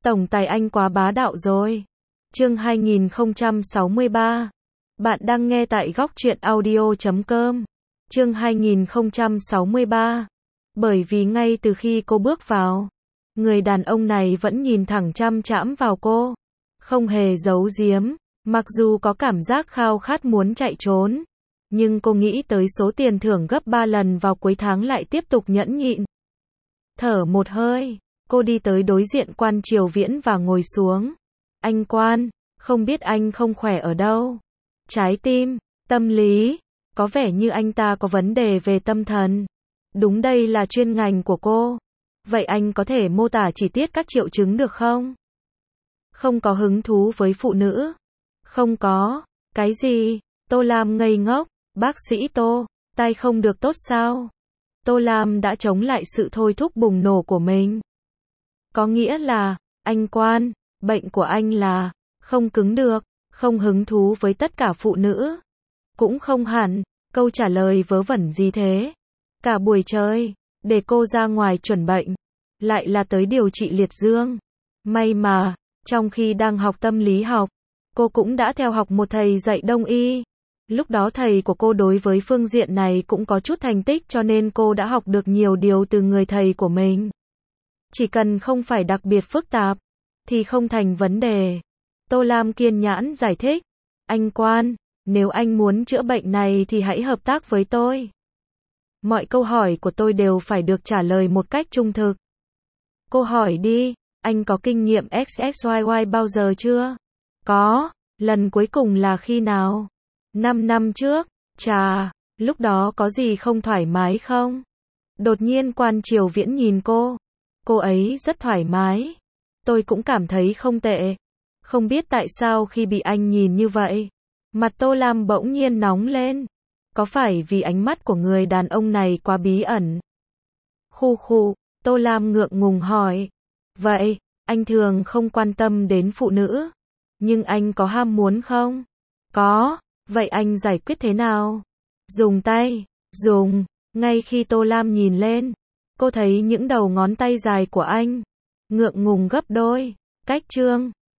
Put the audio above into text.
Tổng tài anh quá bá đạo rồi. Chương 2063. Bạn đang nghe tại góc truyện audio.com. Chương 2063. Bởi vì ngay từ khi cô bước vào, người đàn ông này vẫn nhìn thẳng chăm chăm vào cô, không hề giấu giếm, mặc dù có cảm giác khao khát muốn chạy trốn, nhưng cô nghĩ tới số tiền thưởng gấp 3 lần vào cuối tháng lại tiếp tục nhẫn nhịn. Thở một hơi, cô đi tới đối diện Quan Triều Viễn và ngồi xuống. Anh Quan, không biết anh không khỏe ở đâu? Trái tim, tâm lý, có vẻ như anh ta có vấn đề về tâm thần. Đúng, đây là chuyên ngành của cô. Vậy anh có thể mô tả chi tiết các triệu chứng được không? Không có hứng thú với phụ nữ. Không có. Cái gì? Tô Lam ngây ngốc. Bác sĩ Tô, tai không được tốt sao? Tô Lam đã chống lại sự thôi thúc bùng nổ của mình. Có nghĩa là, anh Quan, bệnh của anh là không cứng được, không hứng thú với tất cả phụ nữ. Cũng không hẳn, câu trả lời vớ vẩn gì thế? Cả buổi trời, để cô ra ngoài chuẩn bệnh, lại là tới điều trị liệt dương. May mà, trong khi đang học tâm lý học, cô cũng đã theo học một thầy dạy đông y. Lúc đó thầy của cô đối với phương diện này cũng có chút thành tích, cho nên cô đã học được nhiều điều từ người thầy của mình. Chỉ cần không phải đặc biệt phức tạp, thì không thành vấn đề. Tô Lam kiên nhẫn giải thích. Anh Quan, nếu anh muốn chữa bệnh này thì hãy hợp tác với tôi. Mọi câu hỏi của tôi đều phải được trả lời một cách trung thực. Cô hỏi đi, anh có kinh nghiệm XXYY bao giờ chưa? Có, lần cuối cùng là khi nào? 5 năm trước, chà, lúc đó có gì không thoải mái không? Đột nhiên Quan Triều Viễn nhìn cô ấy rất thoải mái. Tôi cũng cảm thấy không tệ. Không biết tại sao khi bị anh nhìn như vậy, mặt Tô Lam bỗng nhiên nóng lên. Có phải vì ánh mắt của người đàn ông này quá bí ẩn? Khu khu, Tô Lam ngượng ngùng hỏi. Vậy, anh thường không quan tâm đến phụ nữ, nhưng anh có ham muốn không? Có. Vậy anh giải quyết thế nào? Dùng tay. Dùng. Ngay khi Tô Lam nhìn lên, cô thấy những đầu ngón tay dài của anh ngượng ngùng gấp đôi. Cách chương